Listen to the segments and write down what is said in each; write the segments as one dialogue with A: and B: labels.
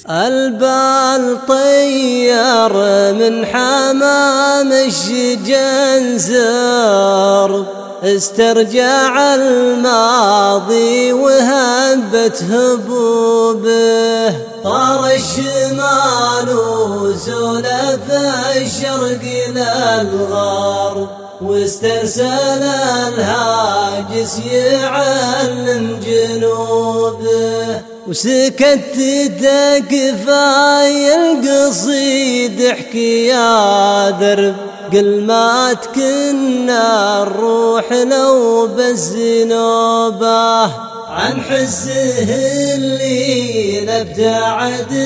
A: البال طير من حمام الشجن زار، استرجع الماضي وهبت هبوبه. طار الشمال وسولف الشرق للغرب، واسترسل الهاجس يعلم جنوبه. وسكت دقفاي القصيد احكي يا درب، قل ما تكنا الروح لو بالزنوبه. عن حسه اللي نبتعد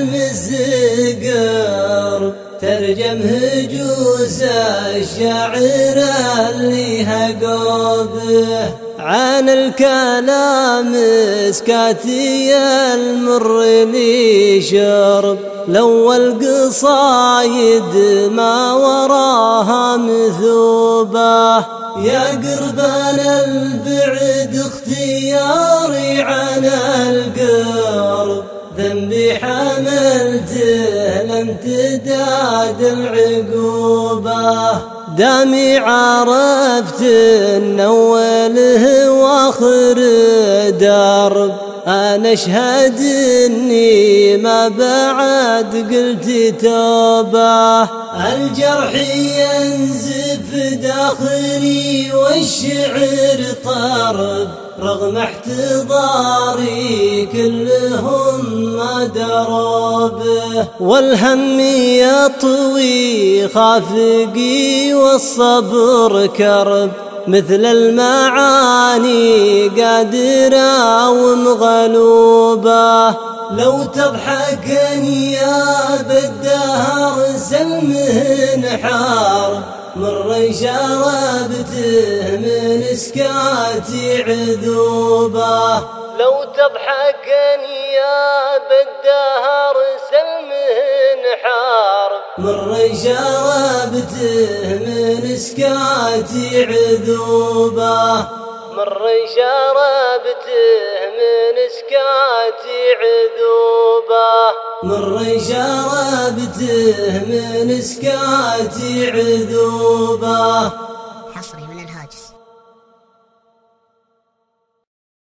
A: المزقر، ترجم هجوز الشاعر اللي هقوبه. عن الكلام سكاتي المر لي شرب، لو القصايد ما وراها مثوبة. يا قربان البعد اختياري عن القرب، ذنبي حملته لم تداد العقوبة. دامي عرفت ان اوله واخر درب، انا اشهد اني ما بعد قلت توبه. الجرح ينزف داخلي والشعر طرب، رغم احتضاري كلهم ما دربه. والهم يطوي خافقي والصبر كرب، مثل المعاني قادرة ومغلوبة. لو تضحك نياب الدهر سلمه نحار، مر شربته من سكاتي عذوبة. لو تضحك نياب الدهر سلمه نحار، مر شربته من سكاتي عذوبة. مر شربته من سكاتي عذوبة. مر شربته من سكاتي عذوبة.